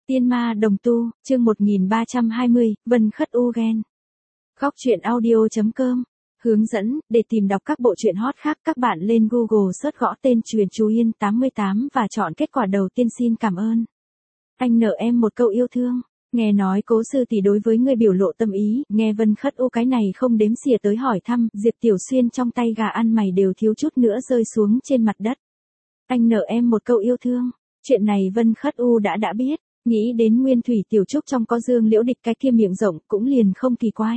Tiên ma đồng tu, chương 1320, Vân Khất U ghen. Góc truyện audio.com. Hướng dẫn, để tìm đọc các bộ truyện hot khác các bạn lên Google search gõ tên Truyện Chú Yên 88 và chọn kết quả đầu tiên. Xin cảm ơn. Anh nợ em một câu yêu thương. Nghe nói Cố sư tỷ đối với người biểu lộ tâm ý, nghe Vân Khất U cái này không đếm xỉa tới hỏi thăm, Diệp Tiểu Xuyên trong tay gà ăn mày đều thiếu chút nữa rơi xuống trên mặt đất. Anh nợ em một câu yêu thương. Chuyện này Vân Khất U đã biết. Nghĩ đến Nguyên Thủy Tiểu Trúc trong có Dương Liễu Địch cái kia miệng rộng cũng liền không kỳ quái.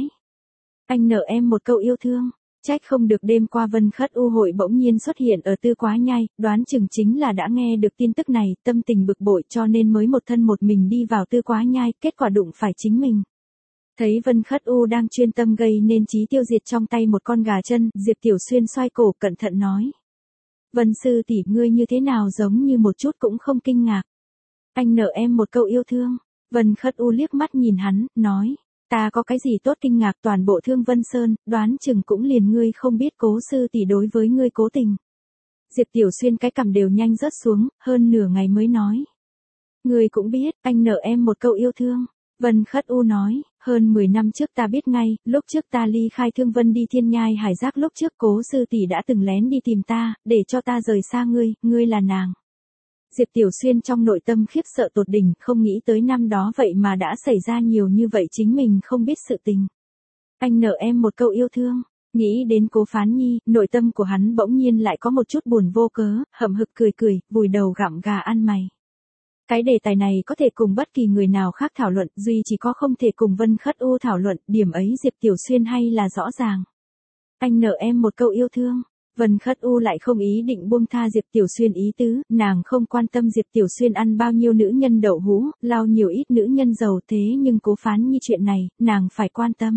Anh nợ em một câu yêu thương. Trách không được đêm qua Vân Khất U hội bỗng nhiên xuất hiện ở Tư Quá Nhai, đoán chừng chính là đã nghe được tin tức này, tâm tình bực bội cho nên mới một thân một mình đi vào Tư Quá Nhai, kết quả đụng phải chính mình. Thấy Vân Khất U đang chuyên tâm gây nên chí tiêu diệt trong tay một con gà chân, Diệp Tiểu Xuyên xoay cổ cẩn thận nói. Vân sư tỷ ngươi như thế nào giống như một chút cũng không kinh ngạc. Anh nợ em một câu yêu thương. Vân Khất U liếc mắt nhìn hắn, nói. Ta có cái gì tốt kinh ngạc, toàn bộ Thương Vân Sơn, đoán chừng cũng liền ngươi không biết Cố sư tỷ đối với ngươi cố tình. Diệp Tiểu Xuyên cái cằm đều nhanh rớt xuống, hơn nửa ngày mới nói. Ngươi cũng biết, anh nợ em một câu yêu thương. Vân Khất U nói, hơn 10 năm trước ta biết ngay, lúc trước ta ly khai Thương Vân đi Thiên Nhai Hải Giác, lúc trước Cố sư tỷ đã từng lén đi tìm ta, để cho ta rời xa ngươi là nàng. Diệp Tiểu Xuyên trong nội tâm khiếp sợ tột đỉnh, không nghĩ tới năm đó vậy mà đã xảy ra nhiều như vậy chính mình không biết sự tình. Anh nợ em một câu yêu thương. Nghĩ đến Cố Phán Nhi, nội tâm của hắn bỗng nhiên lại có một chút buồn vô cớ, hậm hực cười, vùi đầu gặm gà ăn mày. Cái đề tài này có thể cùng bất kỳ người nào khác thảo luận, duy chỉ có không thể cùng Vân Khất U thảo luận, điểm ấy Diệp Tiểu Xuyên hay là rõ ràng. Anh nợ em một câu yêu thương. Vân Khất U lại không ý định buông tha Diệp Tiểu Xuyên ý tứ, nàng không quan tâm Diệp Tiểu Xuyên ăn bao nhiêu nữ nhân đậu hũ, lao nhiều ít nữ nhân giàu, thế nhưng Cố Phán Nhi chuyện này, nàng phải quan tâm.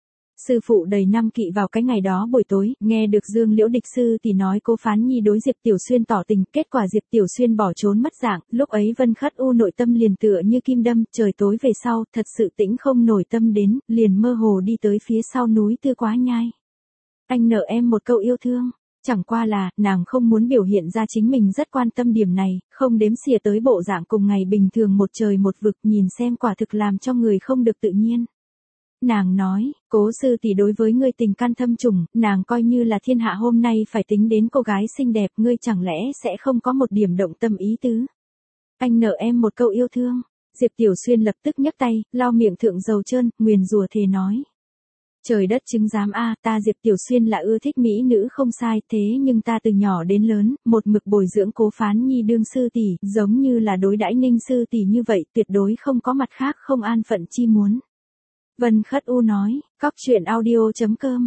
Sư phụ đầy năm kỵ vào cái ngày đó buổi tối, nghe được Dương Liễu Địch sư thì nói Cố Phán Nhi đối Diệp Tiểu Xuyên tỏ tình, kết quả Diệp Tiểu Xuyên bỏ trốn mất dạng, lúc ấy Vân Khất U nội tâm liền tựa như kim đâm, trời tối về sau, thật sự tĩnh không nổi tâm đến, liền mơ hồ đi tới phía sau núi Tư Quá Nhai. Anh nợ em một câu yêu thương. Chẳng qua là, nàng không muốn biểu hiện ra chính mình rất quan tâm điểm này, không đếm xỉa tới bộ dạng cùng ngày bình thường một trời một vực, nhìn xem quả thực làm cho người không được tự nhiên. Nàng nói, Cố sư tỷ đối với ngươi tình căn thâm trùng, nàng coi như là thiên hạ hôm nay phải tính đến cô gái xinh đẹp, ngươi chẳng lẽ sẽ không có một điểm động tâm ý tứ. Anh nợ em một câu yêu thương. Diệp Tiểu Xuyên lập tức nhấc tay, lau miệng thượng dầu trơn, nguyền rủa thề nói. Trời đất chứng giám a, ta Diệp Tiểu Xuyên là ưa thích mỹ nữ không sai, thế nhưng ta từ nhỏ đến lớn, một mực bồi dưỡng Cố Phán Nhi đương sư tỷ, giống như là đối đãi Ninh sư tỷ như vậy, tuyệt đối không có mặt khác không an phận chi muốn. Vân Khất U nói, góc truyện audio.com.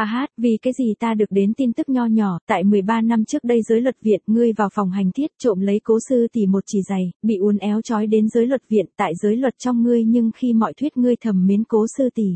Vì cái gì ta được đến tin tức nho nhỏ, tại 13 năm trước đây giới luật viện, ngươi vào phòng hành thiết trộm lấy Cố sư tỷ một chỉ giày, bị uốn éo trói đến giới luật viện, tại giới luật trong ngươi, nhưng khi mọi thuyết ngươi thầm mến Cố sư tỷ.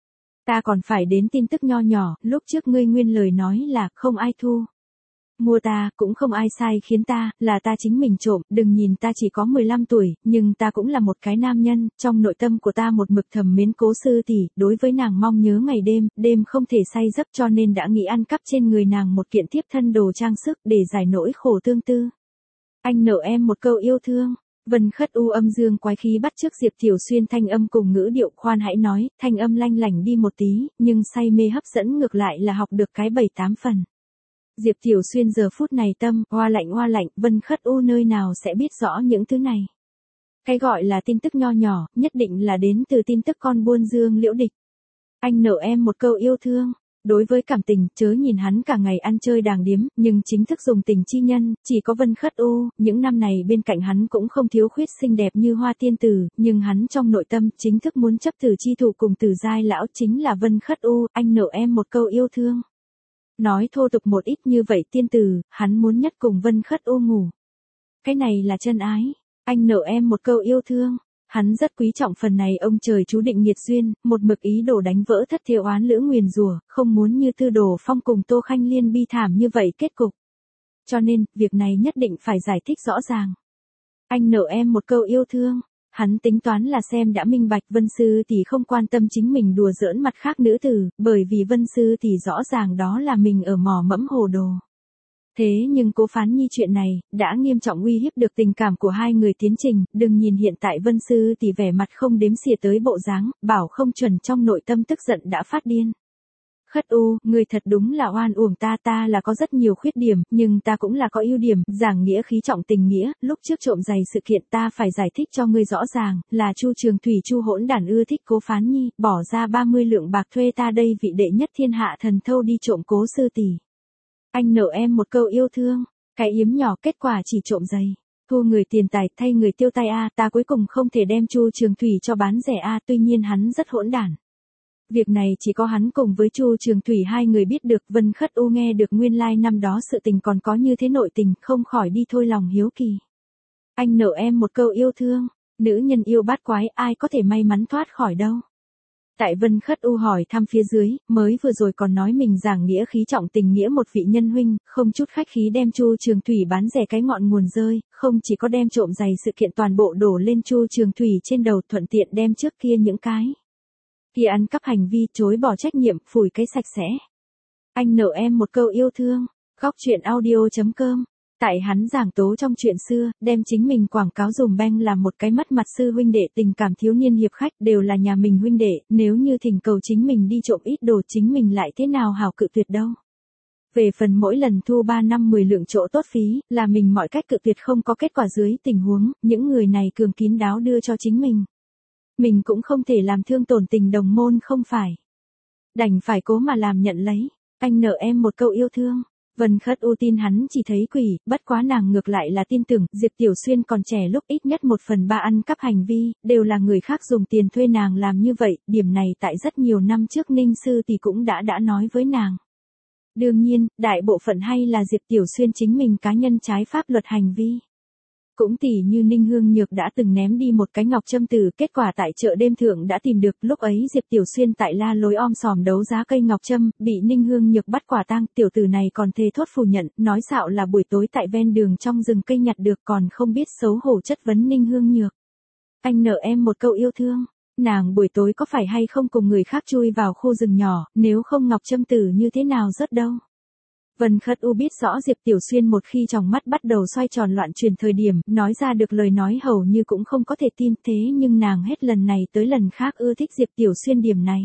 Ta còn phải đến tin tức nho nhỏ, lúc trước ngươi nguyên lời nói là không ai thu mua ta, cũng không ai sai khiến ta, là ta chính mình trộm, đừng nhìn ta chỉ có 15 tuổi, nhưng ta cũng là một cái nam nhân, trong nội tâm của ta một mực thầm mến Cố sư tỷ, đối với nàng mong nhớ ngày đêm không thể say giấc cho nên đã nghĩ ăn cắp trên người nàng một kiện thiếp thân đồ trang sức để giải nỗi khổ tương tư. Anh nợ em một câu yêu thương. Vân Khất U âm dương quái khí bắt chước Diệp Tiểu Xuyên thanh âm cùng ngữ điệu, khoan hãy nói, thanh âm lanh lảnh đi một tí, nhưng say mê hấp dẫn ngược lại là học được cái 7-8 phần. Diệp Tiểu Xuyên giờ phút này tâm, hoa lạnh, Vân Khất U nơi nào sẽ biết rõ những thứ này. Cái gọi là tin tức nho nhỏ, nhất định là đến từ tin tức con buôn Dương Liễu Địch. Anh nợ em một câu yêu thương. Đối với cảm tình, chớ nhìn hắn cả ngày ăn chơi đàng điếm, nhưng chính thức dùng tình chi nhân, chỉ có Vân Khất U, những năm này bên cạnh hắn cũng không thiếu khuyết xinh đẹp như Hoa tiên tử, nhưng hắn trong nội tâm chính thức muốn chấp tử chi thủ cùng Tử giai lão chính là Vân Khất U, anh nợ em một câu yêu thương. Nói thô tục một ít như vậy tiên tử, hắn muốn nhất cùng Vân Khất U ngủ. Cái này là chân ái, anh nợ em một câu yêu thương. Hắn rất quý trọng phần này ông trời chú định nghiệt duyên, một mực ý đồ đánh vỡ thất thiệu oán lữ nguyền rủa, không muốn như Tư Đồ Phong cùng Tô Khanh Liên bi thảm như vậy kết cục. Cho nên, việc này nhất định phải giải thích rõ ràng. Anh nợ em một câu yêu thương. Hắn tính toán là xem đã minh bạch Vân sư tỷ không quan tâm chính mình đùa giỡn mặt khác nữ tử, bởi vì Vân sư tỷ rõ ràng đó là mình ở mò mẫm hồ đồ. Thế nhưng Cố Phán Nhi chuyện này, đã nghiêm trọng uy hiếp được tình cảm của hai người tiến trình, đừng nhìn hiện tại Vân Sư tỷ vẻ mặt không đếm xỉa tới bộ dáng, bảo không chuẩn trong nội tâm tức giận đã phát điên. Khất U, người thật đúng là oan uổng ta là có rất nhiều khuyết điểm, nhưng ta cũng là có ưu điểm, giảng nghĩa khí trọng tình nghĩa, lúc trước trộm giày sự kiện ta phải giải thích cho ngươi rõ ràng, là Chu Trường Thủy Chu hỗn đản ưa thích Cố Phán Nhi, bỏ ra 30 lượng bạc thuê ta đây vị đệ nhất thiên hạ thần thâu đi trộm Cố sư tỷ. Anh nợ em một câu yêu thương, cái yếm nhỏ kết quả chỉ trộm giày. Thu người tiền tài thay người tiêu tay ta cuối cùng không thể đem Chu Trường Thủy cho bán rẻ tuy nhiên hắn rất hỗn đản. Việc này chỉ có hắn cùng với Chu Trường Thủy hai người biết được. Vân Khất U nghe được nguyên lai năm đó sự tình còn có như thế nội tình, không khỏi đi thôi lòng hiếu kỳ. Anh nợ em một câu yêu thương, nữ nhân yêu bát quái ai có thể may mắn thoát khỏi đâu. Tại Vân Khất U hỏi thăm phía dưới, mới vừa rồi còn nói mình giảng nghĩa khí trọng tình nghĩa một vị nhân huynh, không chút khách khí đem Chu Trường Thủy bán rẻ cái ngọn nguồn rơi, không chỉ có đem trộm giày sự kiện toàn bộ đổ lên Chu Trường Thủy trên đầu, thuận tiện đem trước kia những cái kia ăn cắp hành vi chối bỏ trách nhiệm, phủi cái sạch sẽ. Anh nợ em một câu yêu thương. Góc truyện audio.com. Tại hắn giảng tố trong chuyện xưa, đem chính mình quảng cáo dùm beng làm một cái mất mặt sư huynh đệ, tình cảm thiếu niên hiệp khách đều là nhà mình huynh đệ, nếu như thỉnh cầu chính mình đi trộm ít đồ chính mình lại thế nào hảo cự tuyệt đâu. Về phần mỗi lần thu 3 năm 10 lượng chỗ tốt phí, là mình mọi cách cự tuyệt không có kết quả dưới tình huống, những người này cường kín đáo đưa cho chính mình. Mình cũng không thể làm thương tổn tình đồng môn không phải. Đành phải cố mà làm nhận lấy. Anh nợ em một câu yêu thương. Vân Khất U tin hắn chỉ thấy quỷ, bất quá nàng ngược lại là tin tưởng, Diệp Tiểu Xuyên còn trẻ lúc ít nhất 1/3 ăn cắp hành vi, đều là người khác dùng tiền thuê nàng làm như vậy, điểm này tại rất nhiều năm trước Ninh Sư thì cũng đã nói với nàng. Đương nhiên, đại bộ phận hay là Diệp Tiểu Xuyên chính mình cá nhân trái pháp luật hành vi. Cũng tỉ như Ninh Hương Nhược đã từng ném đi một cái ngọc châm tử, kết quả tại chợ đêm thượng đã tìm được, lúc ấy Diệp Tiểu Xuyên tại la lối om sòm đấu giá cây ngọc châm, bị Ninh Hương Nhược bắt quả tang, tiểu tử này còn thề thốt phủ nhận, nói xạo là buổi tối tại ven đường trong rừng cây nhặt được, còn không biết xấu hổ chất vấn Ninh Hương Nhược. Anh nợ em một câu yêu thương, nàng buổi tối có phải hay không cùng người khác chui vào khu rừng nhỏ, nếu không ngọc châm tử như thế nào rớt đâu. Vân Khất U biết rõ Diệp Tiểu Xuyên một khi trong mắt bắt đầu xoay tròn loạn truyền thời điểm, nói ra được lời nói hầu như cũng không có thể tin, thế nhưng nàng hết lần này tới lần khác ưa thích Diệp Tiểu Xuyên điểm này.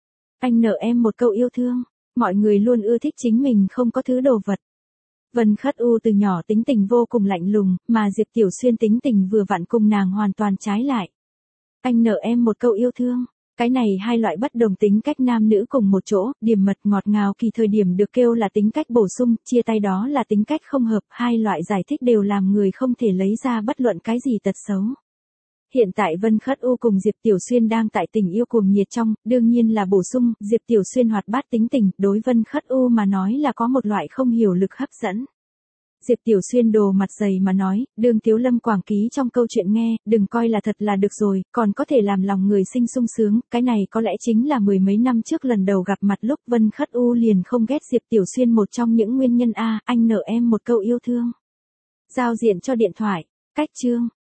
Anh nợ em một câu yêu thương, mọi người luôn ưa thích chính mình không có thứ đồ vật. Vân Khất U từ nhỏ tính tình vô cùng lạnh lùng, mà Diệp Tiểu Xuyên tính tình vừa vặn cùng nàng hoàn toàn trái lại. Anh nợ em một câu yêu thương. Cái này hai loại bất đồng tính cách nam nữ cùng một chỗ, điểm mật ngọt ngào kỳ thời điểm được kêu là tính cách bổ sung, chia tay đó là tính cách không hợp, hai loại giải thích đều làm người không thể lấy ra bất luận cái gì tật xấu. Hiện tại Vân Khất U cùng Diệp Tiểu Xuyên đang tại tình yêu cuồng nhiệt trong, đương nhiên là bổ sung, Diệp Tiểu Xuyên hoạt bát tính tình, đối Vân Khất U mà nói là có một loại không hiểu lực hấp dẫn. Diệp Tiểu Xuyên đồ mặt dày mà nói, đường Tiếu Lâm quảng ký trong câu chuyện nghe, đừng coi là thật là được rồi, còn có thể làm lòng người sinh sung sướng, cái này có lẽ chính là 10 mấy năm trước lần đầu gặp mặt lúc Vân Khất U liền không ghét Diệp Tiểu Xuyên một trong những nguyên nhân anh nợ em một câu yêu thương. Giao diện cho điện thoại, cách chương.